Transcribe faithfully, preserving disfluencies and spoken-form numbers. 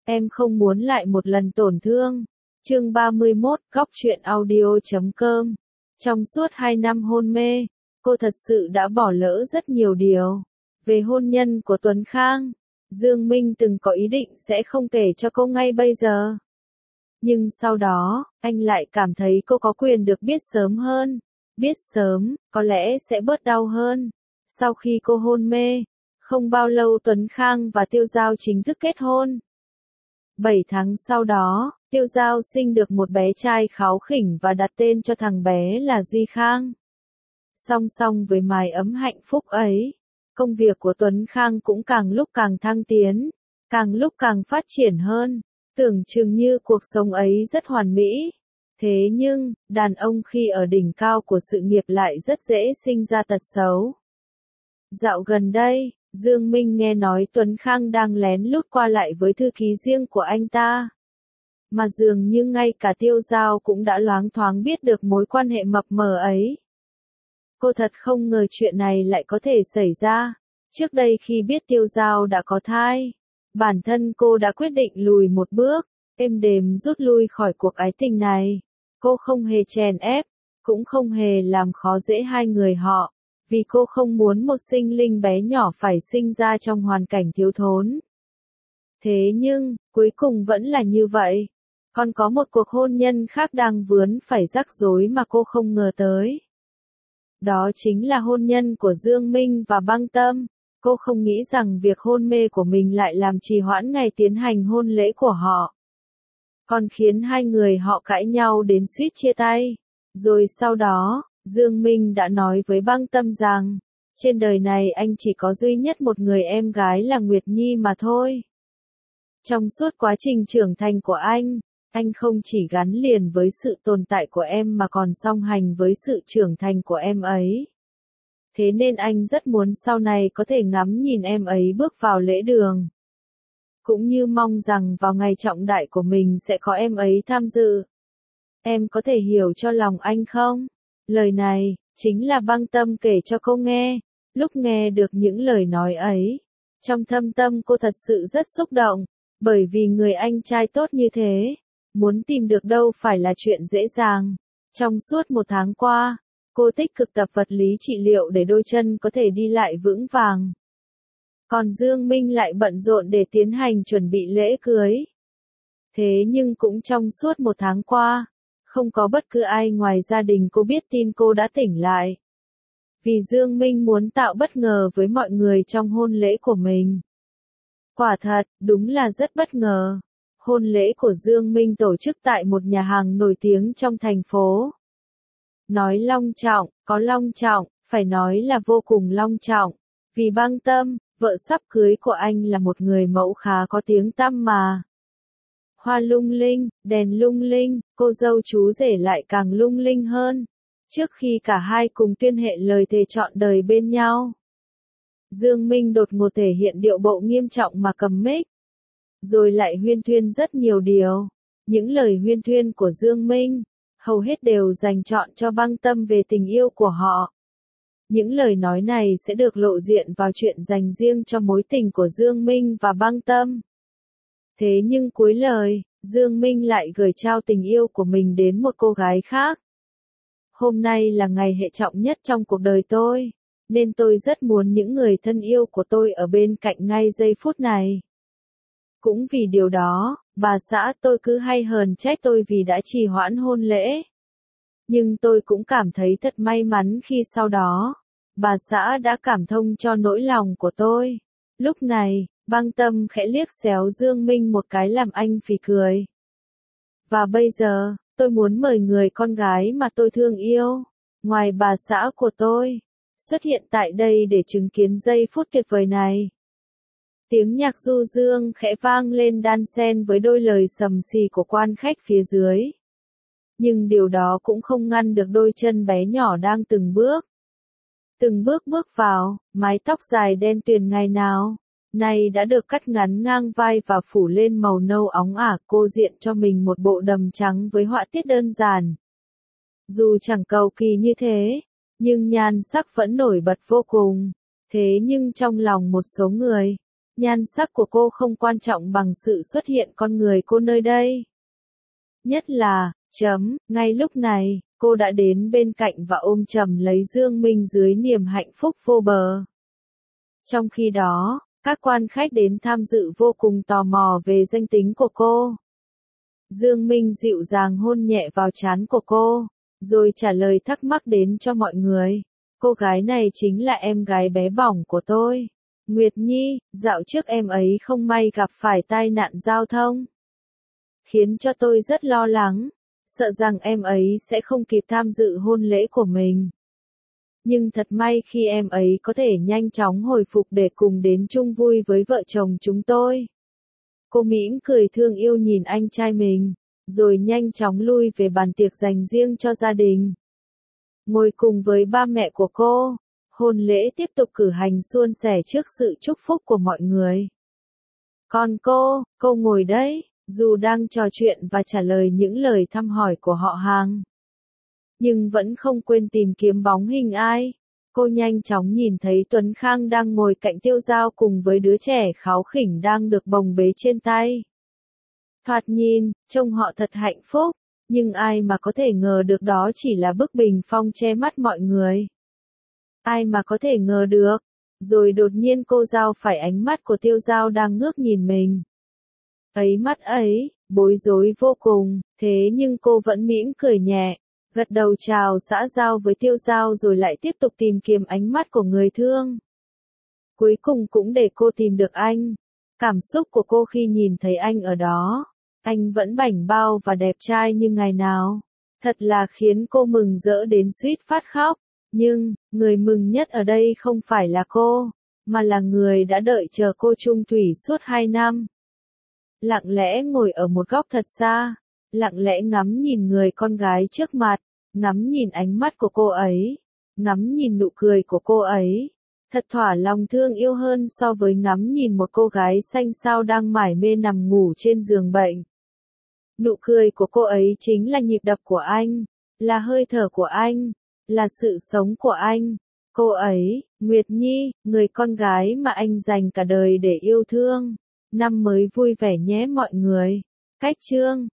Em không muốn lại một lần tổn thương. Chương ba mươi mốt, góc truyện audio chấm com. Trong suốt hai năm hôn mê, cô thật sự đã bỏ lỡ rất nhiều điều. Về hôn nhân của Tuấn Khang, Dương Minh từng có ý định sẽ không kể cho cô ngay bây giờ. Nhưng sau đó, anh lại cảm thấy cô có quyền được biết sớm hơn. Biết sớm, có lẽ sẽ bớt đau hơn. Sau khi cô hôn mê, không bao lâu Tuấn Khang và Tiêu Giao chính thức kết hôn. Bảy tháng sau đó, Tiêu Giao sinh được một bé trai kháu khỉnh và đặt tên cho thằng bé là Duy Khang. Song song với mái ấm hạnh phúc ấy, công việc của Tuấn Khang cũng càng lúc càng thăng tiến, càng lúc càng phát triển hơn, tưởng chừng như cuộc sống ấy rất hoàn mỹ. Thế nhưng, đàn ông khi ở đỉnh cao của sự nghiệp lại rất dễ sinh ra tật xấu. Dạo gần đây, Dương Minh nghe nói Tuấn Khang đang lén lút qua lại với thư ký riêng của anh ta. Mà dường như ngay cả Tiêu Giao cũng đã loáng thoáng biết được mối quan hệ mập mờ ấy. Cô thật không ngờ chuyện này lại có thể xảy ra. Trước đây khi biết Tiêu Giao đã có thai, bản thân cô đã quyết định lùi một bước, êm đềm rút lui khỏi cuộc ái tình này. Cô không hề chèn ép, cũng không hề làm khó dễ hai người họ, vì cô không muốn một sinh linh bé nhỏ phải sinh ra trong hoàn cảnh thiếu thốn. Thế nhưng, cuối cùng vẫn là như vậy. Còn có một cuộc hôn nhân khác đang vướng phải rắc rối mà cô không ngờ tới. Đó chính là hôn nhân của Dương Minh và Băng Tâm. Cô không nghĩ rằng việc hôn mê của mình lại làm trì hoãn ngày tiến hành hôn lễ của họ. Còn khiến hai người họ cãi nhau đến suýt chia tay. Rồi sau đó, Dương Minh đã nói với Băng Tâm rằng, trên đời này anh chỉ có duy nhất một người em gái là Nguyệt Nhi mà thôi. Trong suốt quá trình trưởng thành của anh, anh không chỉ gắn liền với sự tồn tại của em mà còn song hành với sự trưởng thành của em ấy. Thế nên anh rất muốn sau này có thể ngắm nhìn em ấy bước vào lễ đường. Cũng như mong rằng vào ngày trọng đại của mình sẽ có em ấy tham dự. Em có thể hiểu cho lòng anh không? Lời này, chính là Băng Tâm kể cho cô nghe. Lúc nghe được những lời nói ấy, trong thâm tâm cô thật sự rất xúc động, bởi vì người anh trai tốt như thế, muốn tìm được đâu phải là chuyện dễ dàng. Trong suốt một tháng qua, cô tích cực tập vật lý trị liệu để đôi chân có thể đi lại vững vàng. Còn Dương Minh lại bận rộn để tiến hành chuẩn bị lễ cưới. Thế nhưng cũng trong suốt một tháng qua, không có bất cứ ai ngoài gia đình cô biết tin cô đã tỉnh lại. Vì Dương Minh muốn tạo bất ngờ với mọi người trong hôn lễ của mình. Quả thật, đúng là rất bất ngờ. Hôn lễ của Dương Minh tổ chức tại một nhà hàng nổi tiếng trong thành phố. Nói long trọng, có long trọng, phải nói là vô cùng long trọng. Vì Băng Tâm, vợ sắp cưới của anh là một người mẫu khá có tiếng tăm mà. Hoa lung linh, đèn lung linh, cô dâu chú rể lại càng lung linh hơn. Trước khi cả hai cùng tuyên hệ lời thề trọn đời bên nhau, Dương Minh đột ngột thể hiện điệu bộ nghiêm trọng mà cầm mic. Rồi lại huyên thuyên rất nhiều điều. Những lời huyên thuyên của Dương Minh, hầu hết đều dành trọn cho Băng Tâm về tình yêu của họ. Những lời nói này sẽ được lộ diện vào chuyện dành riêng cho mối tình của Dương Minh và Băng Tâm. Thế nhưng cuối lời, Dương Minh lại gửi trao tình yêu của mình đến một cô gái khác. Hôm nay là ngày hệ trọng nhất trong cuộc đời tôi, nên tôi rất muốn những người thân yêu của tôi ở bên cạnh ngay giây phút này. Cũng vì điều đó, bà xã tôi cứ hay hờn trách tôi vì đã trì hoãn hôn lễ. Nhưng tôi cũng cảm thấy thật may mắn khi sau đó, bà xã đã cảm thông cho nỗi lòng của tôi. Lúc này, Băng Tâm khẽ liếc xéo Dương Minh một cái làm anh phì cười. Và bây giờ, tôi muốn mời người con gái mà tôi thương yêu, ngoài bà xã của tôi, xuất hiện tại đây để chứng kiến giây phút tuyệt vời này. Tiếng nhạc du dương khẽ vang lên đan xen với đôi lời sầm xì của quan khách phía dưới. Nhưng điều đó cũng không ngăn được đôi chân bé nhỏ đang từng bước. Từng bước bước vào, mái tóc dài đen tuyền ngày nào, nay đã được cắt ngắn ngang vai và phủ lên màu nâu óng ả, cô diện cho mình một bộ đầm trắng với họa tiết đơn giản. Dù chẳng cầu kỳ như thế, nhưng nhan sắc vẫn nổi bật vô cùng. Thế nhưng trong lòng một số người, Nhan sắc của cô không quan trọng bằng sự xuất hiện con người cô nơi đây. Nhất là, chấm, ngay lúc này, cô đã đến bên cạnh và ôm chầm lấy Dương Minh dưới niềm hạnh phúc vô bờ. Trong khi đó, các quan khách đến tham dự vô cùng tò mò về danh tính của cô. Dương Minh dịu dàng hôn nhẹ vào trán của cô, rồi trả lời thắc mắc đến cho mọi người. Cô gái này chính là em gái bé bỏng của tôi. Nguyệt Nhi, dạo trước em ấy không may gặp phải tai nạn giao thông. Khiến cho tôi rất lo lắng, sợ rằng em ấy sẽ không kịp tham dự hôn lễ của mình. Nhưng thật may khi em ấy có thể nhanh chóng hồi phục để cùng đến chung vui với vợ chồng chúng tôi. Cô mỉm cười thương yêu nhìn anh trai mình, rồi nhanh chóng lui về bàn tiệc dành riêng cho gia đình. Ngồi cùng với ba mẹ của cô, hôn lễ tiếp tục cử hành suôn sẻ trước sự chúc phúc của mọi người. Còn cô, cô ngồi đấy, dù đang trò chuyện và trả lời những lời thăm hỏi của họ hàng, nhưng vẫn không quên tìm kiếm bóng hình ai. Cô nhanh chóng nhìn thấy Tuấn Khang đang ngồi cạnh Tiêu Dao cùng với đứa trẻ kháu khỉnh đang được bồng bế trên tay. Thoạt nhìn, trông họ thật hạnh phúc, nhưng ai mà có thể ngờ được đó chỉ là bức bình phong che mắt mọi người. Ai mà có thể ngờ được. Rồi đột nhiên cô Dao phải ánh mắt của Tiêu Dao đang ngước nhìn mình. Ấy mắt ấy, bối rối vô cùng, thế nhưng cô vẫn mỉm cười nhẹ, gật đầu chào xã giao với Tiêu Dao rồi lại tiếp tục tìm kiếm ánh mắt của người thương. Cuối cùng cũng để cô tìm được anh. Cảm xúc của cô khi nhìn thấy anh ở đó, anh vẫn bảnh bao và đẹp trai như ngày nào. Thật là khiến cô mừng rỡ đến suýt phát khóc. Nhưng, người mừng nhất ở đây không phải là cô, mà là người đã đợi chờ cô chung thủy suốt hai năm. Lặng lẽ ngồi ở một góc thật xa, lặng lẽ ngắm nhìn người con gái trước mặt, ngắm nhìn ánh mắt của cô ấy, ngắm nhìn nụ cười của cô ấy. Thật thỏa lòng thương yêu hơn so với ngắm nhìn một cô gái xanh xao đang mải mê nằm ngủ trên giường bệnh. Nụ cười của cô ấy chính là nhịp đập của anh, là hơi thở của anh, là sự sống của anh. Cô ấy, Nguyệt Nhi, người con gái mà anh dành cả đời để yêu thương. Năm mới vui vẻ nhé mọi người. Cách chương